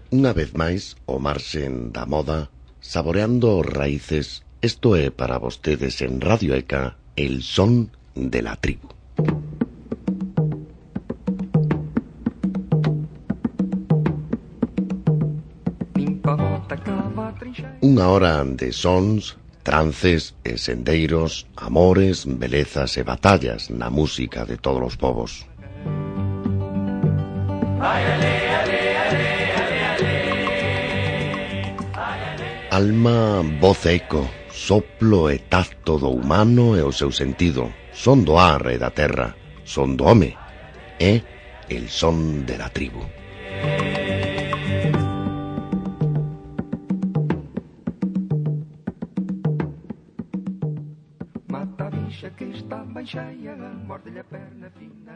Unha vez máis, o marxen da moda, saboreando raíces, isto é para vostedes en Radio ECA, el son de la tribu. Unha hora de sons, trances e sendeiros, amores, belezas e batallas na música de todos os povos. Alma, voz e eco, soplo e tacto do humano e o seu sentido, son do ar e da terra, son do home, é el son de la tribu. Mata a bicha que está bem cheia, morde-lhe a perna fina.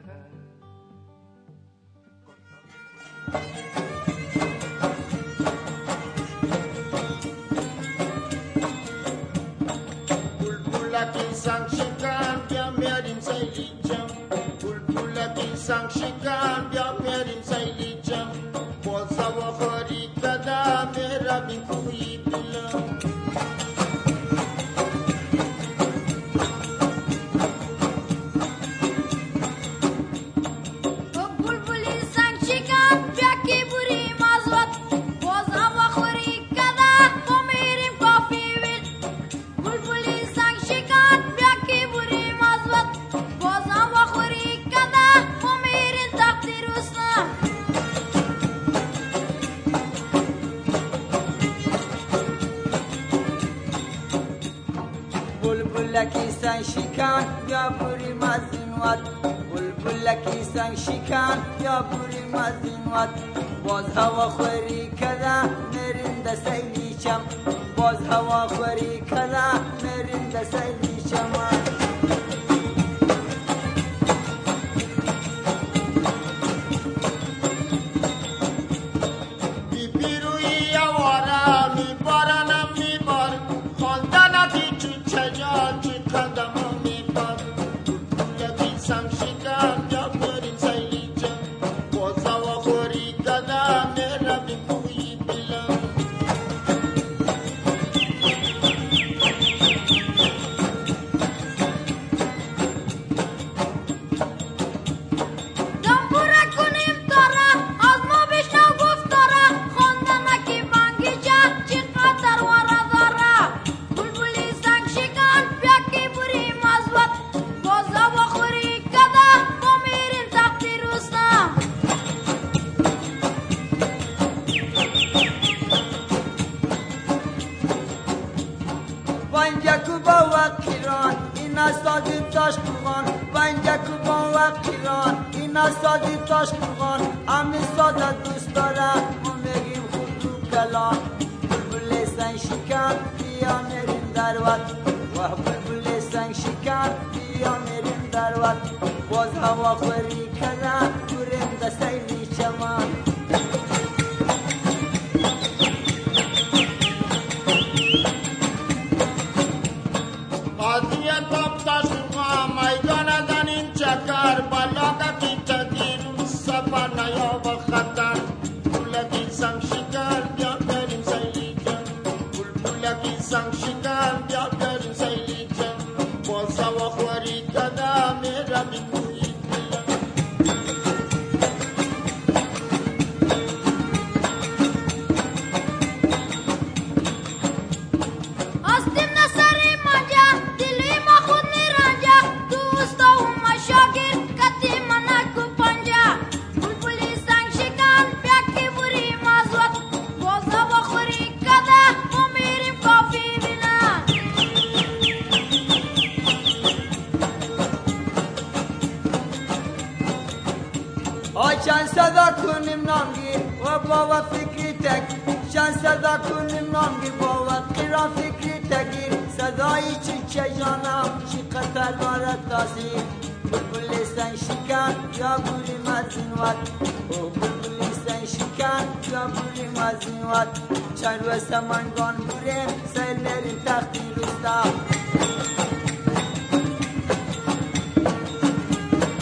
Sang shikan bia merin sai lijam bulbula ki sang shikan bia merin sai lijam boza wa khari kada mera bin kui bilam bulbuli sang shikan bia ki buri mazwat boza wa khari kada komirim kofi bil bulbuli sang shikan Kisan shikan ya buri mazinwat bulbul kisan shikan ya buri mazinwat boz hava khori kada merinda sayli cham boz hava khori kada merinda sayli cham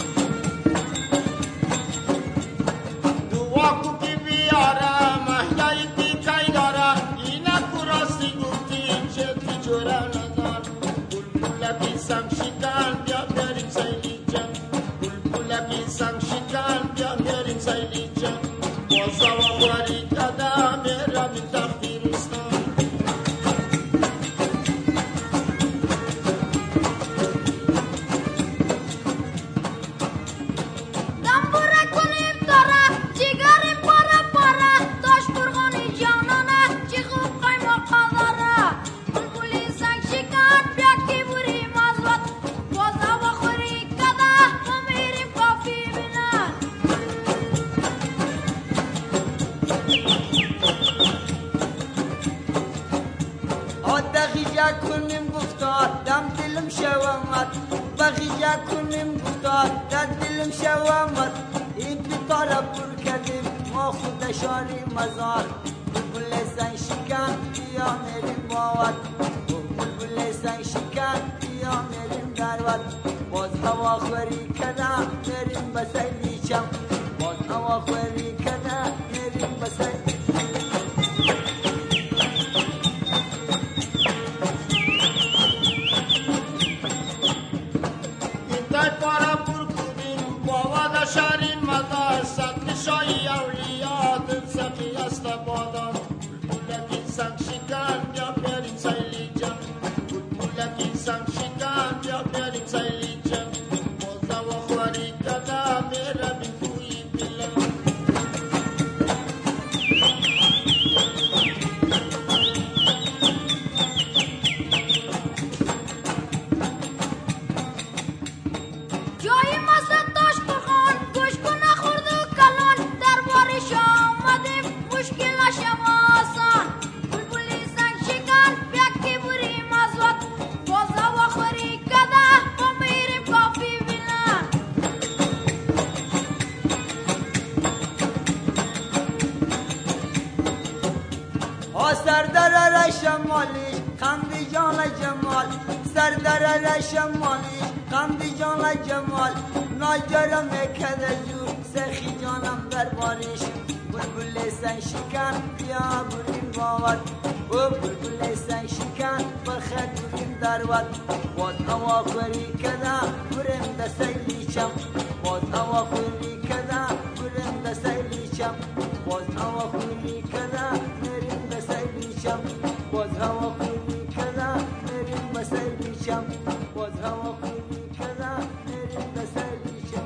Dua ku ki biara mahya تدلم شوامر يبي طلب بركدم واخد شاري مزار بلبل لسان شكان يا ميرين باور بلبل لسان شكان يا ميرين داروت باز هوا خوری کدا ميرين بسيلي شم باز هوا خوری کدا ميرين بسيلي شارين مدار سقي شاي أولياء تنسقي أستبادان لك إنسان شكان يا بيرين سايليجا لك إنسان شكان يا بيرين سايليجا موزا وخوري كدا ميرا بنتوي بلا سردر شمالی قندی جان جمال سردر شمالی قندی جان جمال ناجرم کده جور سخی جانم در بارش بلبل سن شکن یا برین باور و بلبل سن شکن بخد برین دروت باز هوا خوری کده برین دسیلی چم باز هوا خوری کده برین دسیلی چم باز هوا خوری کده برین دسیلی چم باز هوا خوری کده برین دسیلی چم باز هوا خوری کده برین دسیلی چم.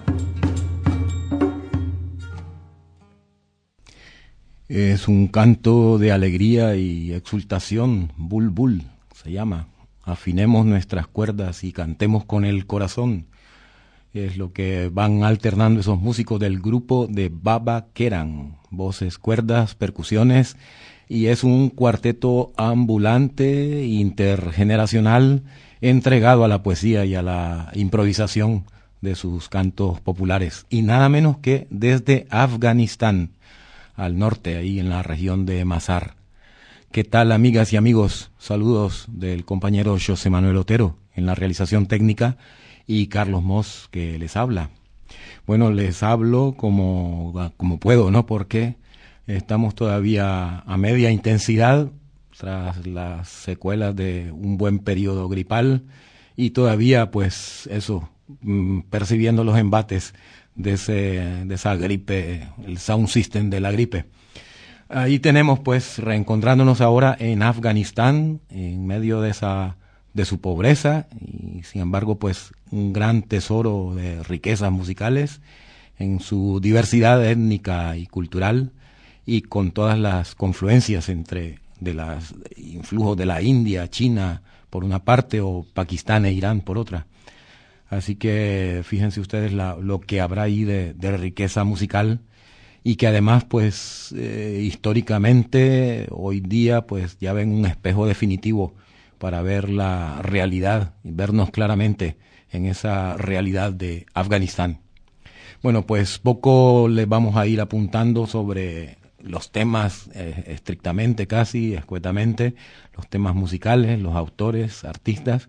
Es un canto de alegría y exultación, Bulbul se llama. Afinemos nuestras cuerdas y cantemos con el corazón. Es lo que van alternando esos músicos del grupo de Baba Keran. Voces, cuerdas, percusiones. Y es un cuarteto ambulante, intergeneracional, entregado a la poesía y a la improvisación de sus cantos populares. Y nada menos que desde Afganistán, al norte, ahí en la región de Mazar. ¿Qué tal, amigas y amigos? Saludos del compañero José Manuel Otero en la realización técnica y Carlos Moss que les habla. Bueno, les hablo como puedo, ¿no? Porque estamos todavía a media intensidad tras las secuelas de un buen periodo gripal y todavía, pues, eso, percibiendo los embates de esa gripe, el sound system de la gripe. Ahí tenemos, pues, reencontrándonos ahora en Afganistán, en medio de su pobreza, y sin embargo, pues, un gran tesoro de riquezas musicales, en su diversidad étnica y cultural, y con todas las confluencias de los influjos de la India, China, por una parte, o Pakistán e Irán, por otra. Así que fíjense ustedes lo que habrá ahí de riqueza musical y que además, pues, históricamente, hoy día, pues, ya ven un espejo definitivo para ver la realidad y vernos claramente en esa realidad de Afganistán. Bueno, pues poco les vamos a ir apuntando sobre los temas, estrictamente, casi, escuetamente, los temas musicales, los autores, artistas,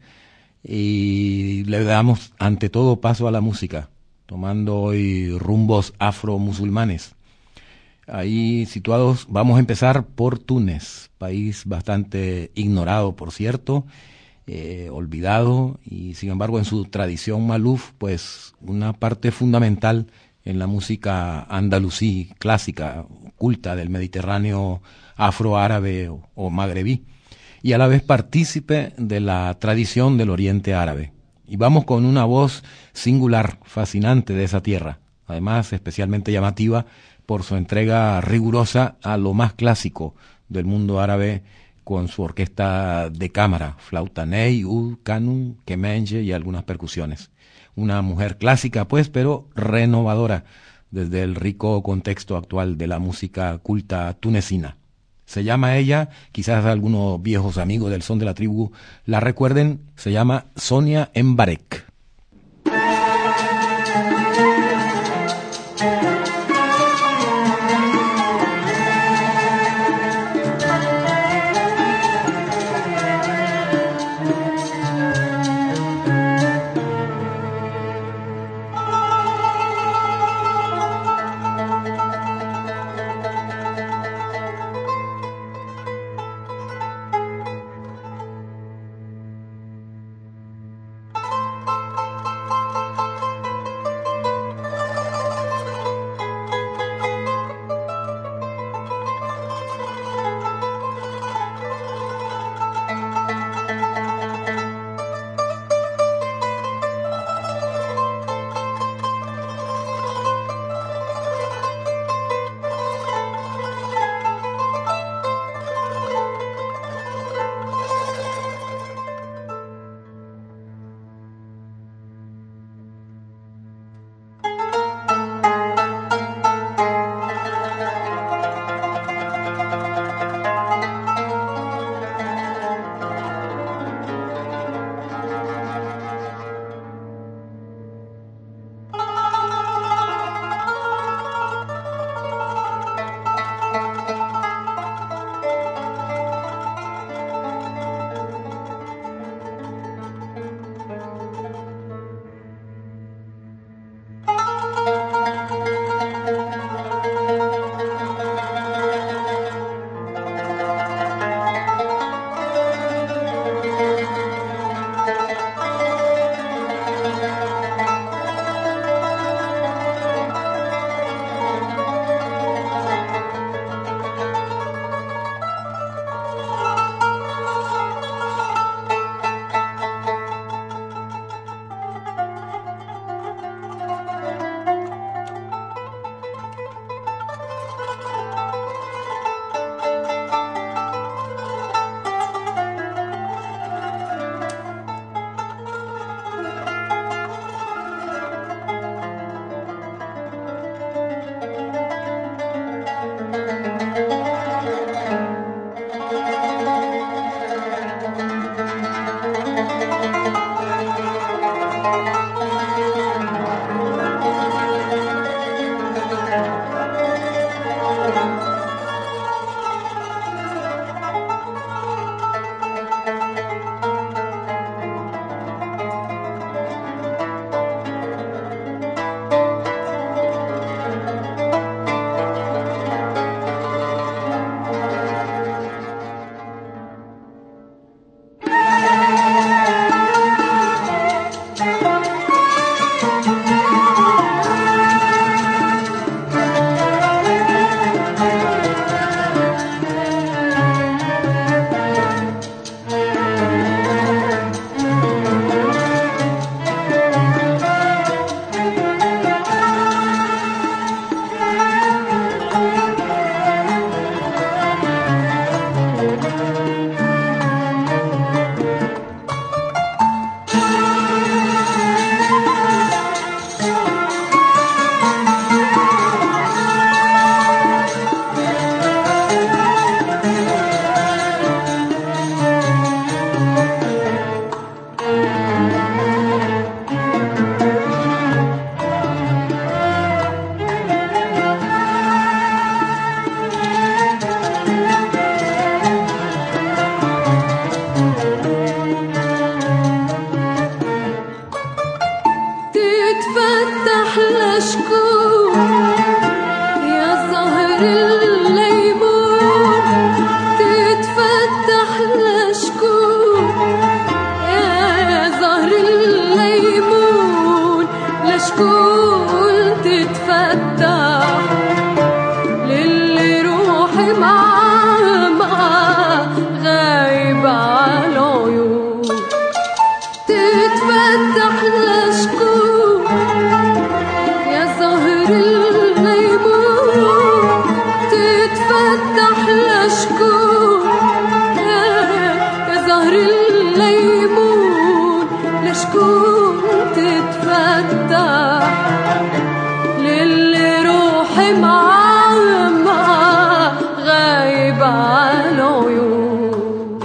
y le damos ante todo paso a la música, tomando hoy rumbos afro-musulmanes. Ahí situados, vamos a empezar por Túnez, país bastante ignorado, por cierto, olvidado, y sin embargo en su tradición maluf, pues una parte fundamental en la música andalusí clásica, culta del Mediterráneo afro-árabe o magrebí, y a la vez partícipe de la tradición del Oriente Árabe. Y vamos con una voz singular, fascinante de esa tierra, además especialmente llamativa por su entrega rigurosa a lo más clásico del mundo árabe, con su orquesta de cámara, flauta ney, oud, kanun, kemenche y algunas percusiones. Una mujer clásica, pues, pero renovadora desde el rico contexto actual de la música culta tunecina. Se llama ella, quizás algunos viejos amigos del son de la tribu la recuerden, se llama Sonia Mbarek. تتفتح لشكون يا زهر الليمون تتفتح لشكون يا زهر الليمون لشكون تتفتح للي روحي معاه غايب على العيون تتفتح لشكون يا زهر الليمون تتفتح لشكون يا زهر الليمون لشكون تتفتح للي روحي معاه غايب على العيون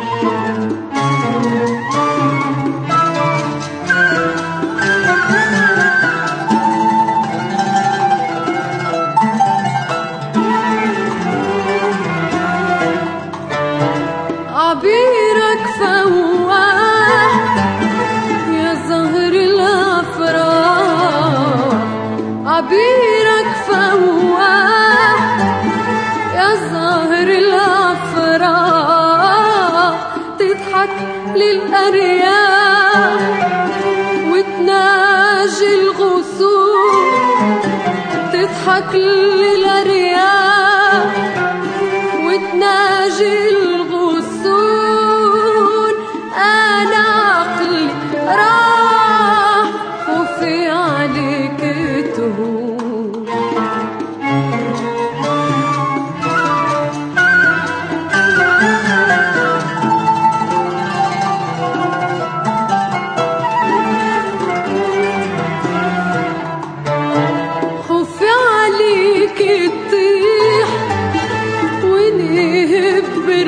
عبيرك فواح يا زهر الأفراح عبيرك فواح يا زهر الأفراح تضحك للأرياح وتناجي الغصون تضحك للأرياح وتناجي الغصون أنا عقلي راح وفي عليك تهون خوفي عليك تطيح ونهب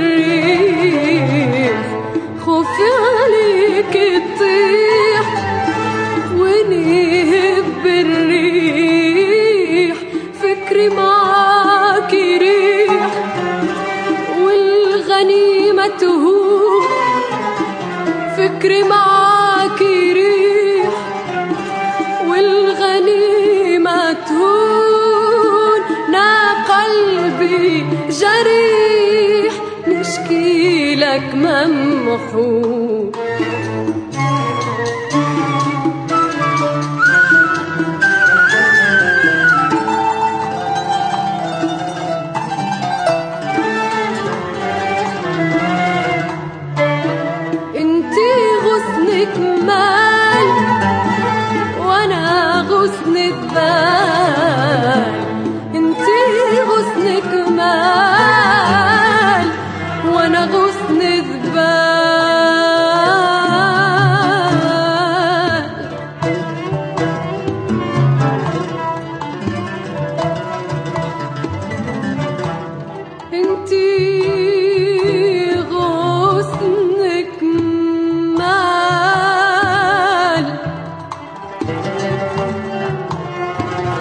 بالريح خوفي عليك تطيح ونهب بالريح فكري معاك ريح والغنيمة تهون فكري معاك ريح والغنيمة تهون نا قلبي جريح نشكي لك ممحون انتي غصنك مال وانا غصنك بال انتي غصنك مال وانا غصنك بال انتي غصنك مال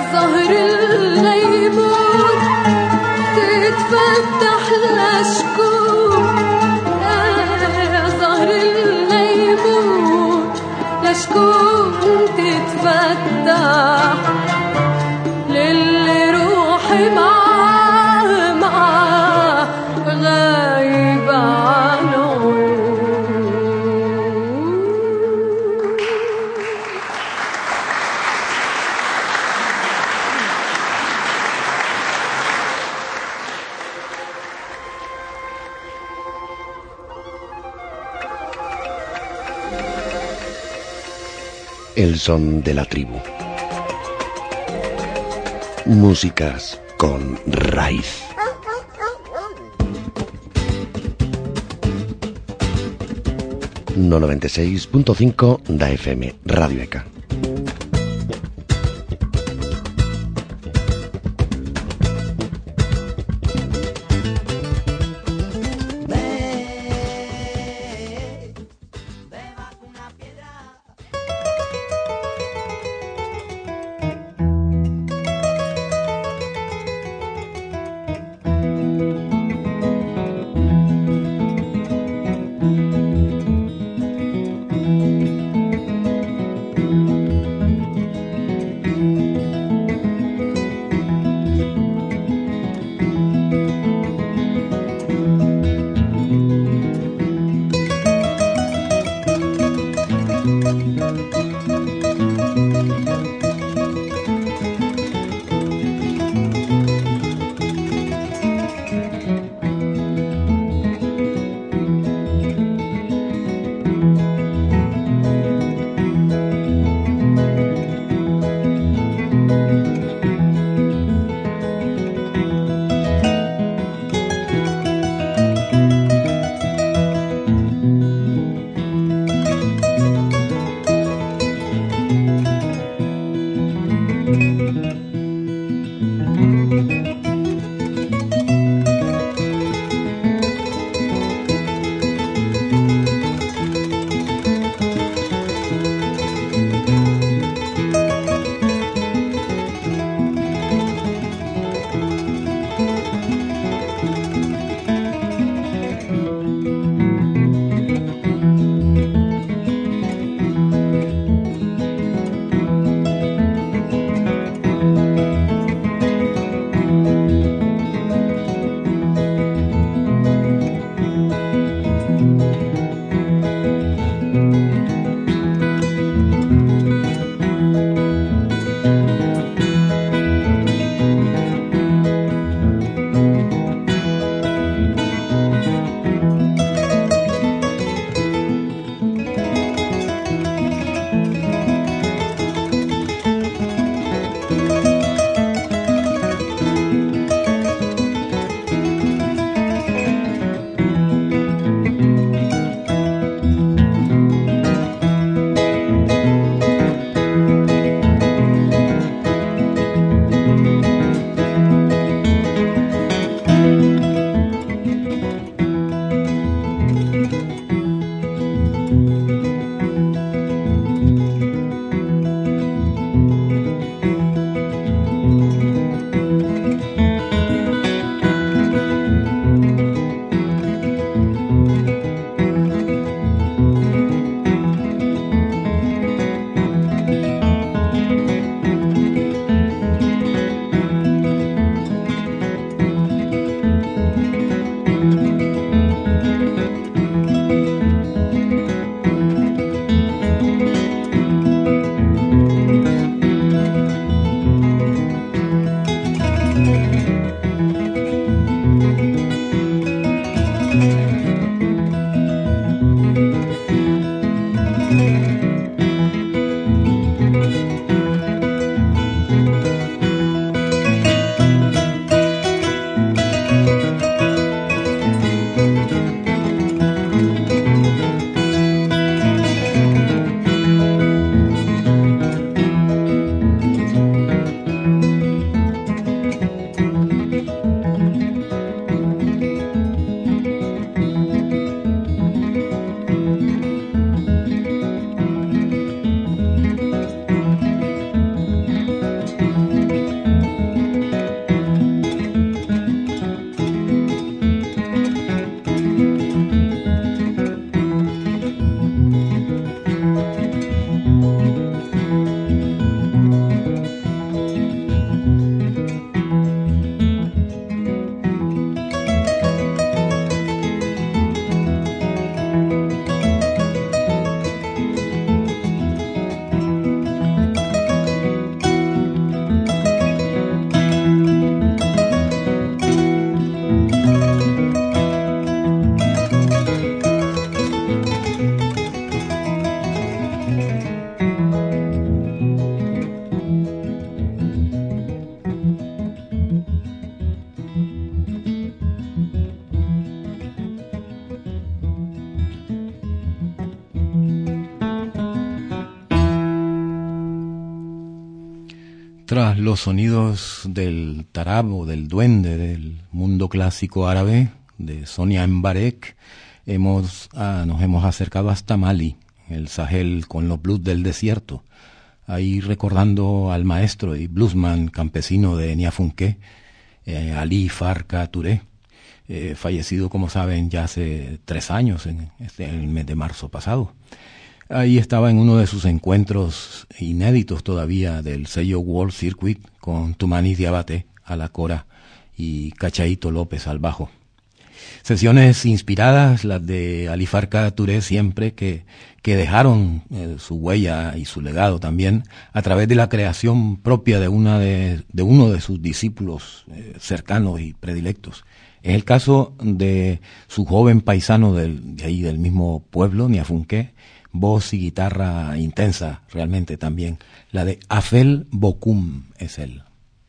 زهر الليمون تتفتح لشكون يا زهر الليمون لشكون تتفتح للي روحي معاه غايب عنه. El son de la tribu. Músicas con raíz. No 96.5 da FM, Radio ECA. Tras los sonidos del tarab o del duende del mundo clásico árabe de Sonia Mbarek, nos hemos acercado hasta Mali, el Sahel, con los blues del desierto, ahí recordando al maestro y bluesman campesino de Niafunké, Ali Farka Touré, fallecido, como saben, ya hace 3 años, en el mes de marzo pasado. Ahí estaba en uno de sus encuentros inéditos todavía del sello World Circuit con Toumani Diabaté a la cora y Cachaito López al bajo. Sesiones inspiradas, las de Ali Farka Touré siempre, que dejaron su huella y su legado también a través de la creación propia de uno de sus discípulos cercanos y predilectos. Es el caso de su joven paisano de ahí del mismo pueblo, Niafunké, voz y guitarra intensa realmente también. La de Afel Bokum es él.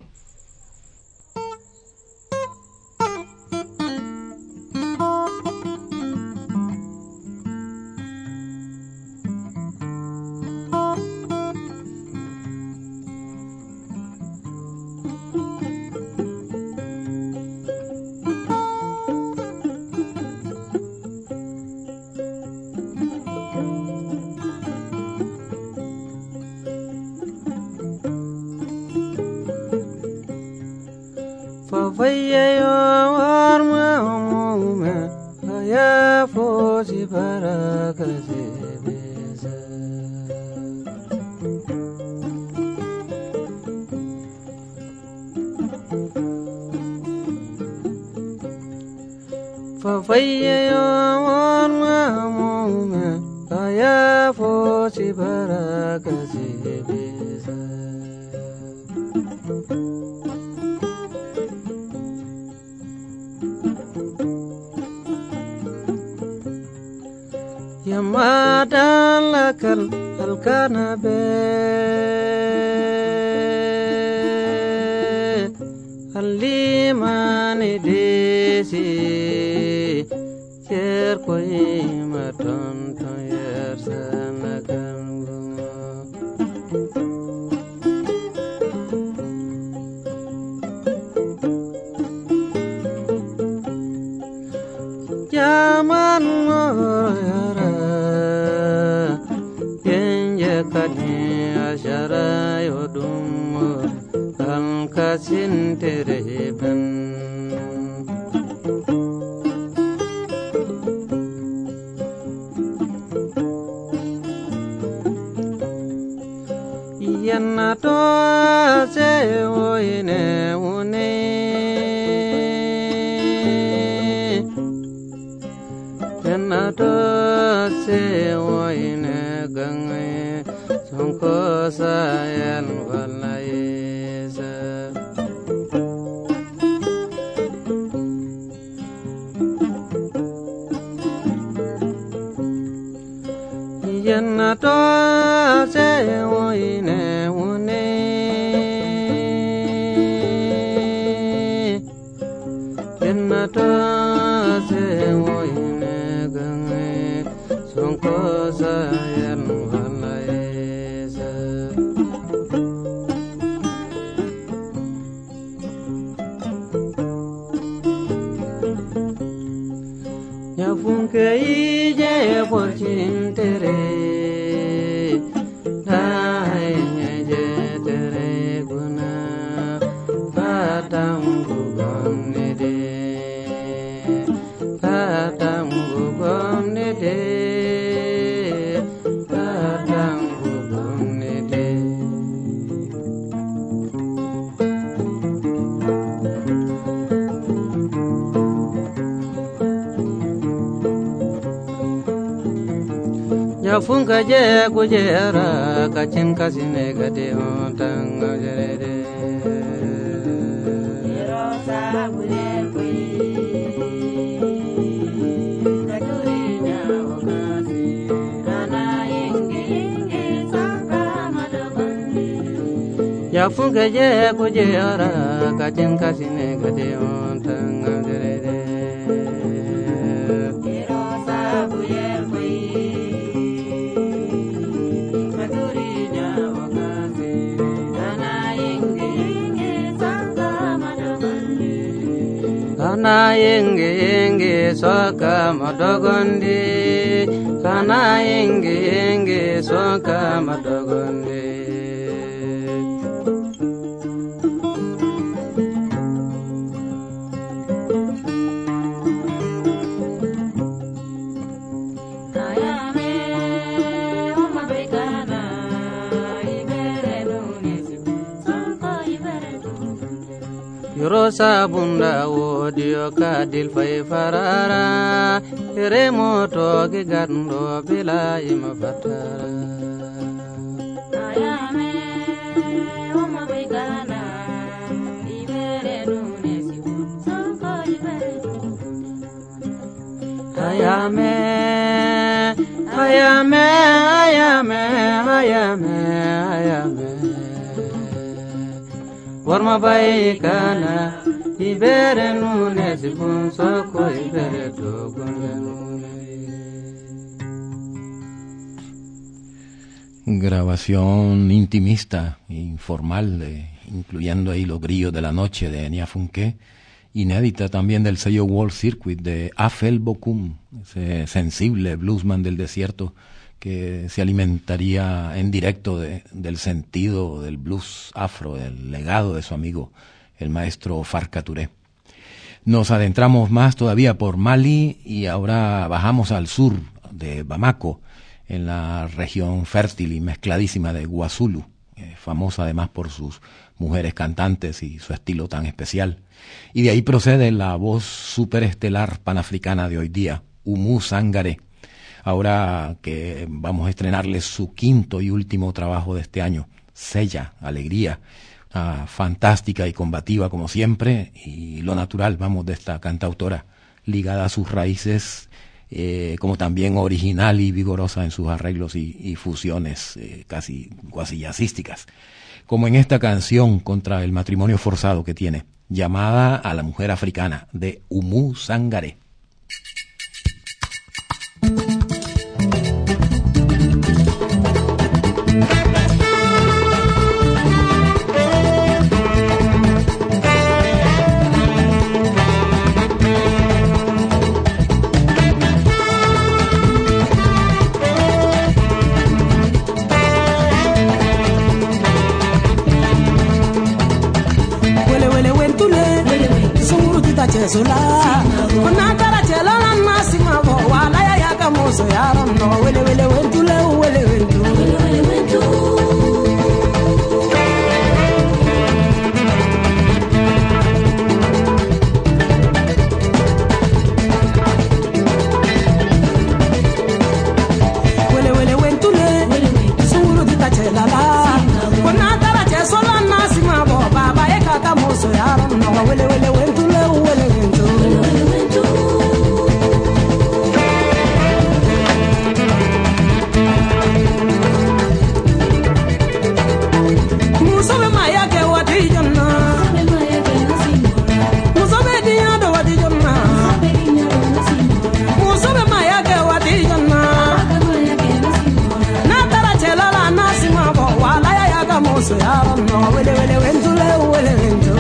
Funka je kujera kachin kasine gade ontang jerede rosa kule kui katurinya okasi ana inge saka madabandi ya funka je kujera kachin kasine gade ontang jerede rosa kule kui Ana kana yenge soka madogondi kana yenge soka madogondi Rosa bunda wodio kadil fay farara remoto ge gando bila ima fatara ayame oma begana ibere nunesi sanko ibere ayame ayame ayame ayame ayame Warma baikana ibere nune sifun soko ibere togunle Grabación intimista, informal, incluyendo ahí los grillos de la noche de Enya Funke, inédita también del sello World Circuit de Afel Bokum, ese sensible bluesman del desierto que se alimentaría en directo del sentido del blues afro, del legado de su amigo, el maestro Farka Touré. Nos adentramos más todavía por Mali y ahora bajamos al sur de Bamako, en la región fértil y mezcladísima de Guazulu, famosa además por sus mujeres cantantes y su estilo tan especial. Y de ahí procede la voz superestelar panafricana de hoy día, Oumou Sangaré. Ahora que vamos a estrenarles su quinto y último trabajo de este año, Sella, Alegría, fantástica y combativa como siempre, y lo natural, vamos, de esta cantautora, ligada a sus raíces, como también original y vigorosa en sus arreglos y fusiones casi jazzísticas, como en esta canción contra el matrimonio forzado que tiene, llamada a la mujer africana, de Oumou Sangaré. Sola, ona tara chela na masima bo wala ya yaka moso yaro no wele wele wentule wele wentu wele wele wentu wele wele wentule suru dita chela la ona tara chela na masima bo baba yaka moso yaro no wele wele wentule so yaro no wele wele wentule wele wentu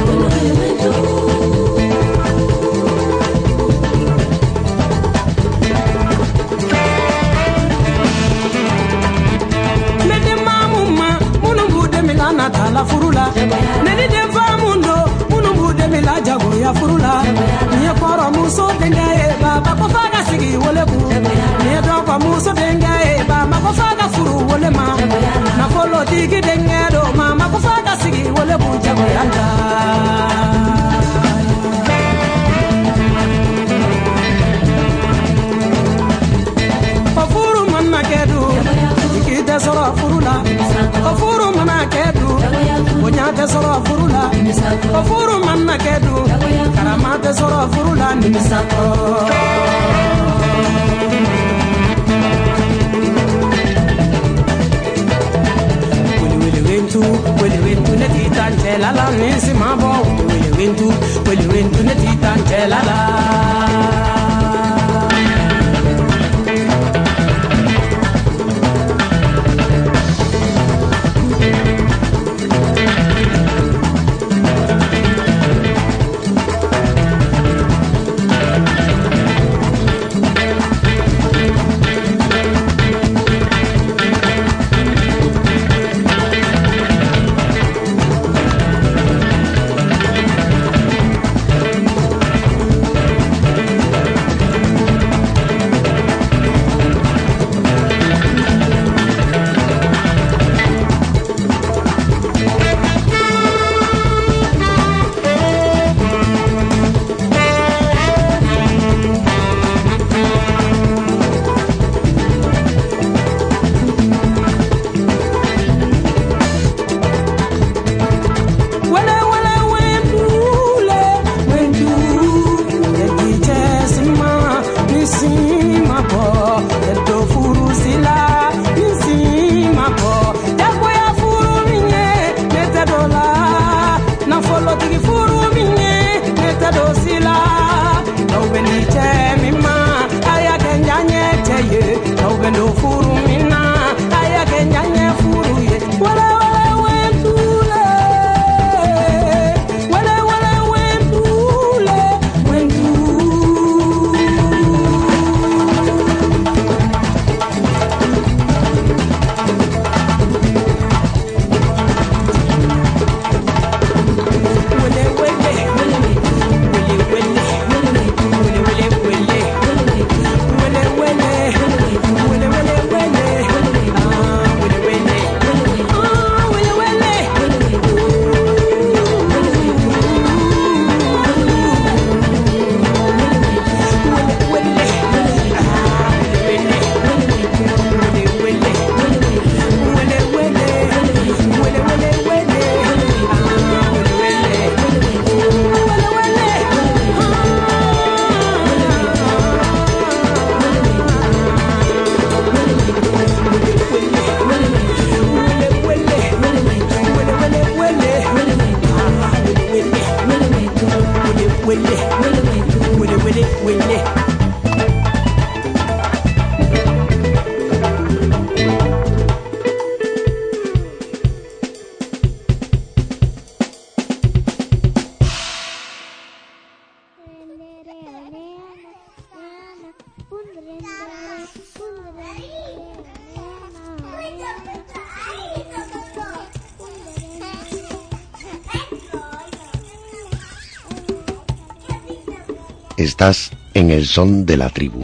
mede mamuma munumbude milana tala furula neni de famundo munumbude milaja go ya furula ni koro muso dengaye baba ko faga sigi wole ku ni do pa muso dengaye baba ko faga furu wole ma na folo digi dengado mama ko faga sigi wole bu jago yanda furu manna kedu ikite soro furula furu manna kedu onyate soro furula furu manna kedu karamate soro furula nimisako wele wentu ne titante la la nisi mabo wele wentu ne titante la la Estás en el Son de la Tribu,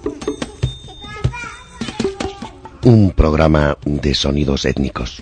un programa de sonidos étnicos.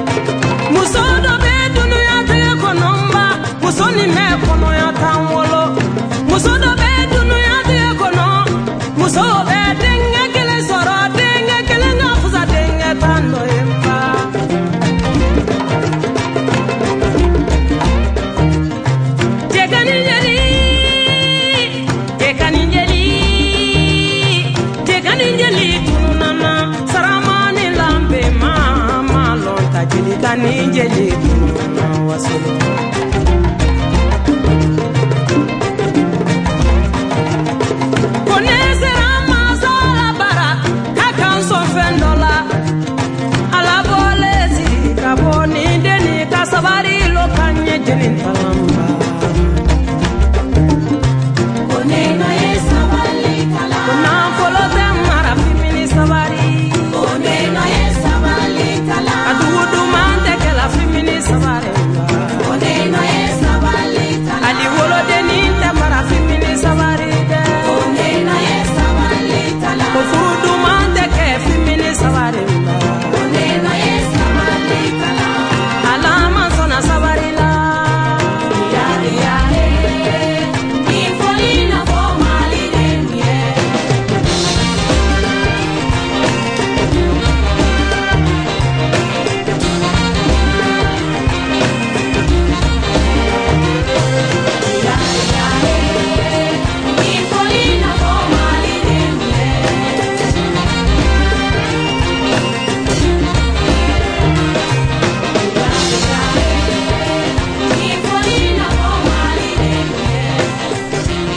Muso do be dunuya te konomba, muso ni me kono ya tan wolo. Jekani jeli wasolo Konesera mazala bara kakan so fendola ala bolezi kaboni deni kasabari lo kanye jelin palamba Konena esabali kala Kona folo temara fimini sabari Konena esabali kala Adudu mante ke la fimini sabari Konena esabali kala Ali wolo deni temara fimini sabari Konena esabali kala Ofudu mante ke fimini sabari Konena esabali kala Alama sona sabari la Ya ya Ni folina fo mali demie Ya ya Ni folina fo mali demie Ni folina fo mali demie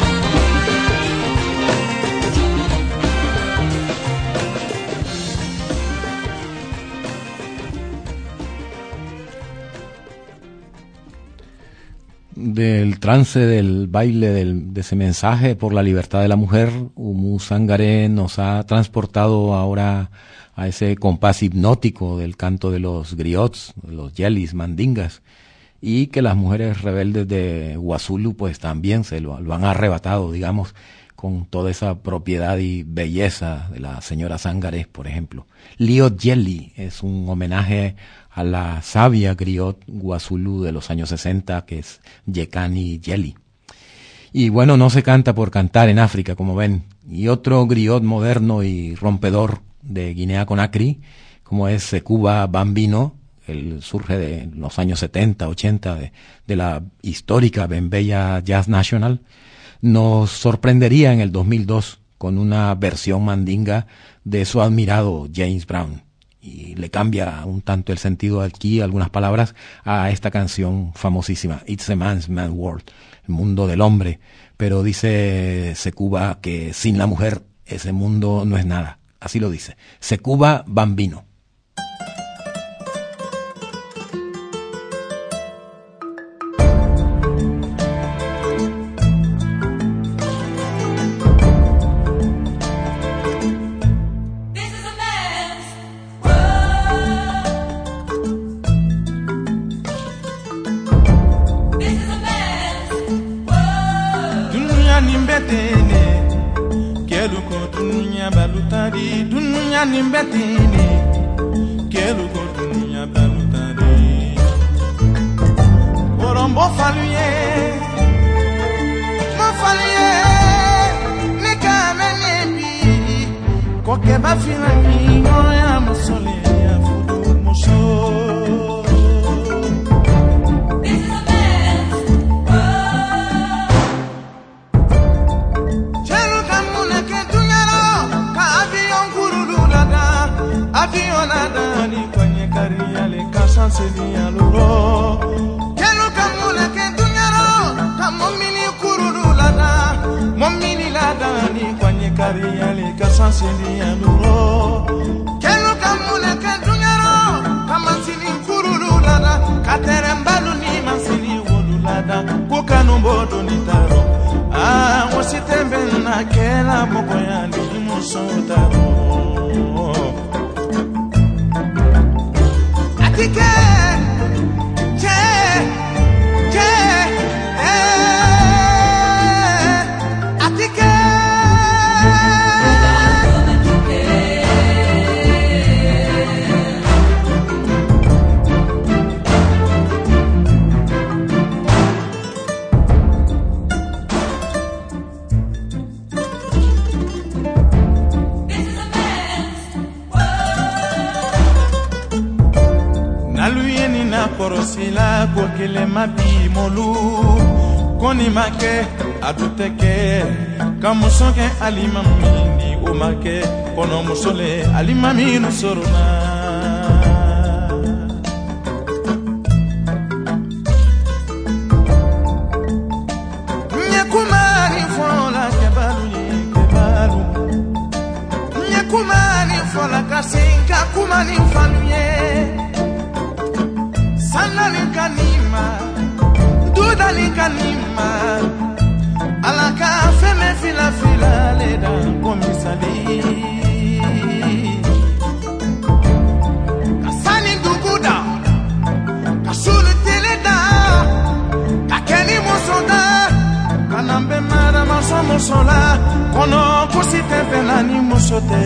Del trance del baile de ese mensaje por la libertad de la mujer, Oumou Sangaré nos ha transportado ahora a ese compás hipnótico del canto de los griots, de los yelis, mandingas, y que las mujeres rebeldes de Huazulu pues también se lo han arrebatado, digamos, con toda esa propiedad y belleza de la señora Sangaré, por ejemplo. Liot Yeli es un homenaje a la sabia griot Huazulu de los años 60, que es Yekani Yeli. Y bueno, no se canta por cantar en África, como ven. Y otro griot moderno y rompedor de Guinea Conakry, como es Sekuba Bambino, él surge de los años 70, 80, de la histórica Bembeya Jazz National, nos sorprendería en el 2002 con una versión mandinga de su admirado James Brown. Y le cambia un tanto el sentido aquí, algunas palabras, a esta canción famosísima, It's a Man's Mad World, el mundo del hombre. Pero dice Sekuba que sin la mujer ese mundo no es nada. Así lo dice. Sekuba Bambino. Nimbetini, quero gordunya balutari. Orombo faluye, mo faluye, ne kame nebi. Koke ba filani, no ya musole ya fudu muso. Avionada ni kwenye kariale kasansenia luro Kelo kamuna kentunyaro Kamomini kurululada Momini lada ni kwenye kariale kasansenia luro Kelo kamuna kentunyaro Kamansini kurululada Katerembalu ni mansini wolulada Kukanumbodo nitaro Wasitembe na kela moko ya ni musotaro Korosila kokele mabi molu koni make aduteke kamusoke alimamini umake kono musole alimaminu soruna Samani faluye Sanani kanima Dudani kanima Alaka feme fila fila leda komisali Kasani duguda Kasulu teleda Kakeni musoda Kanambe mara maso musola Kono kusite penani musote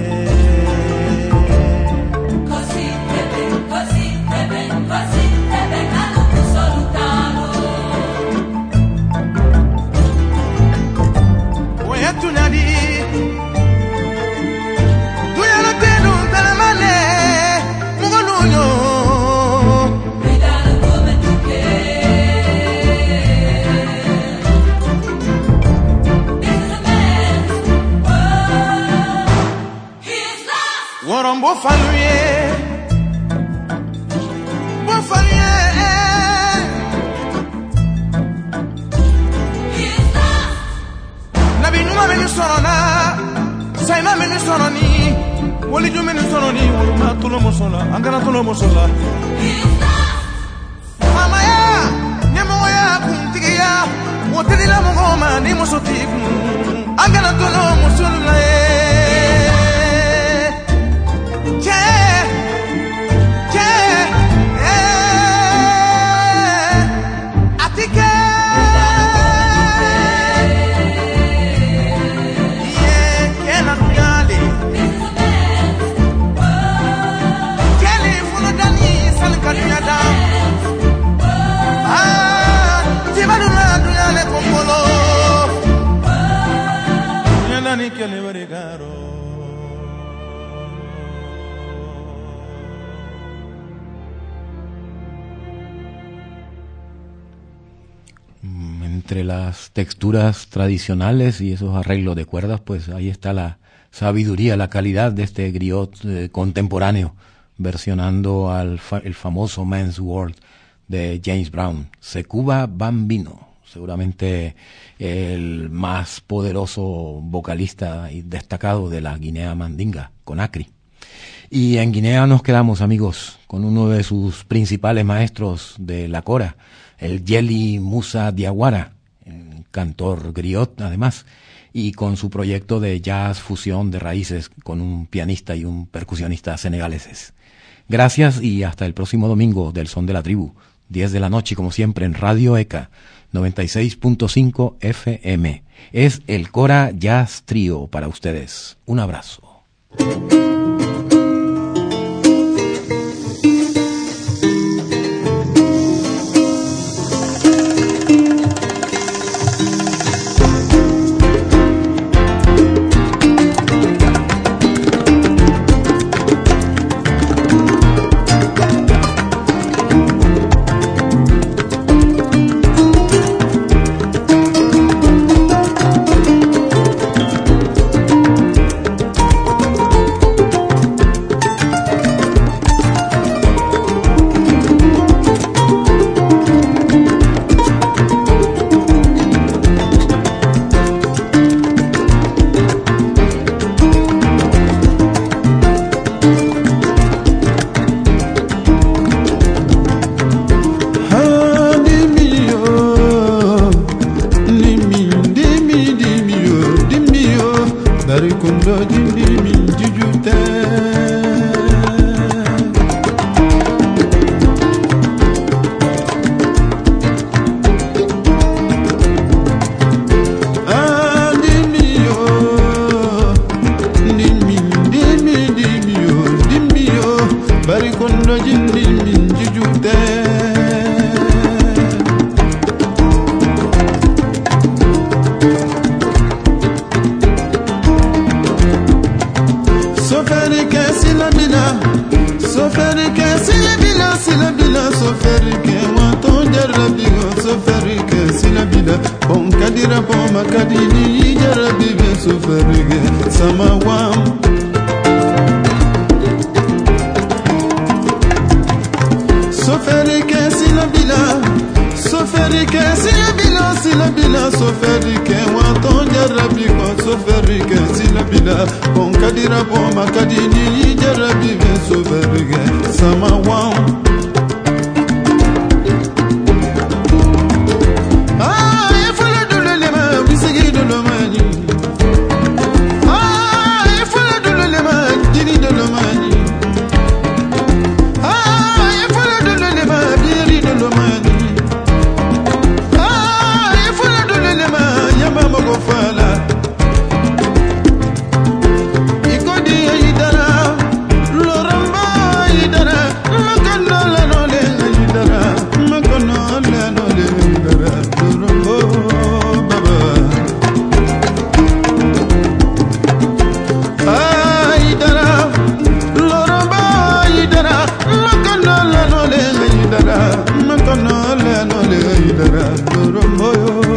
Entre las texturas tradicionales y esos arreglos de cuerdas, pues ahí está la sabiduría, la calidad de este griot contemporáneo, versionando el famoso Man's World de James Brown, Secuba Bambino, seguramente el más poderoso vocalista y destacado de la Guinea Mandinga, Conakry. Y en Guinea nos quedamos, amigos, con uno de sus principales maestros de la cora, el Yeli Musa Diawara, cantor griot además, y con su proyecto de jazz fusión de raíces con un pianista y un percusionista senegaleses. Gracias y hasta el próximo domingo del Son de la Tribu, 10 de la noche, como siempre, en Radio ECA 96.5 FM. Es el Cora Jazz Trio para ustedes. Un abrazo. Soferike silabila soferike waton jarabi ko soferike silabila kon kadira bo makadini jarabi be soferike sama wan ifala dulele ma bisigi dulomani ifala dulele ma dini dulomani ifala dulele ma biri dulomani fala ikodi idara loramba idara makana la nole idara makana la nole idara lorambo baba idara loramba idara makana la nole idara makana la nole idara lorambo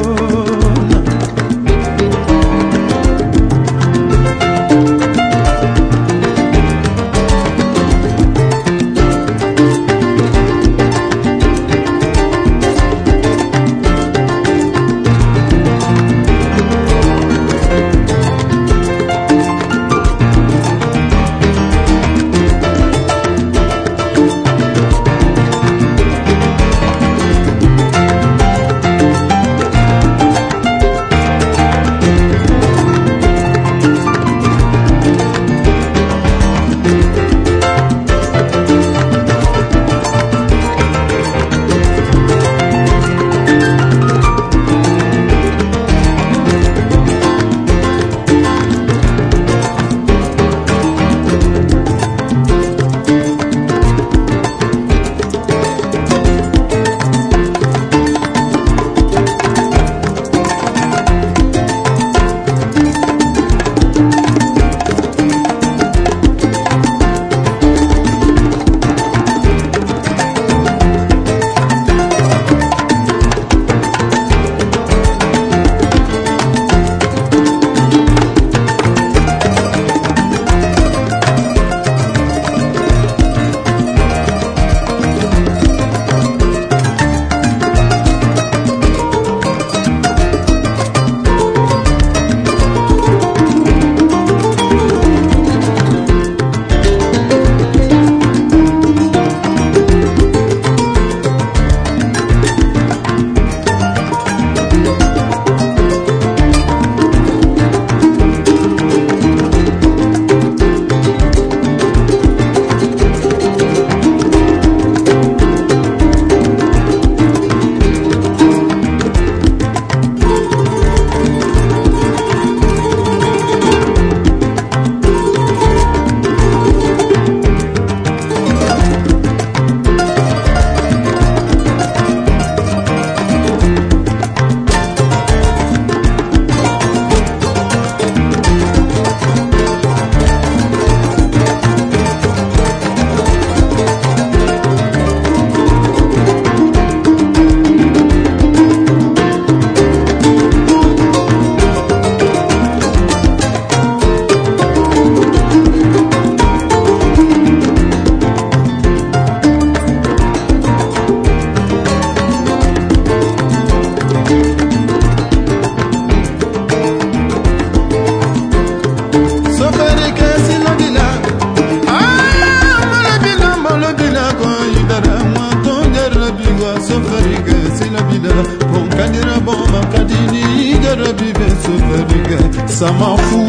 ça m'en fout.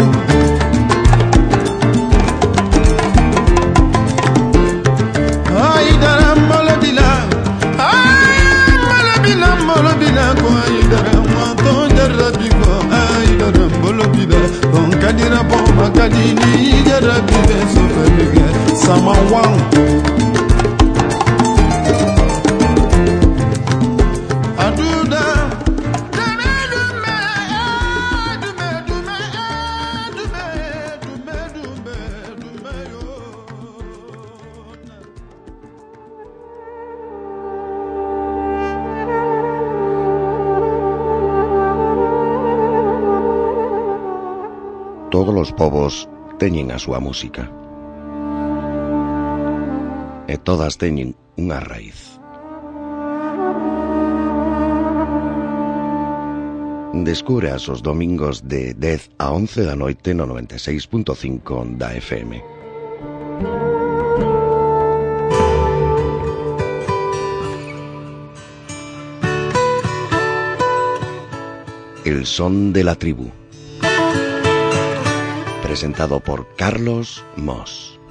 Aïdara molobila, molobila ko aïdara maton jarabi ko aïdara molobila, on kadira bon makadini jarabi beso feliga, ça m'en wang. Todos los povos teñen a súa música e todas teñen unha raíz. Descubre a esos domingos de 10 a 11 da noite no 96.5 da FM. El son de la tribu. Presentado por Carlos Moss.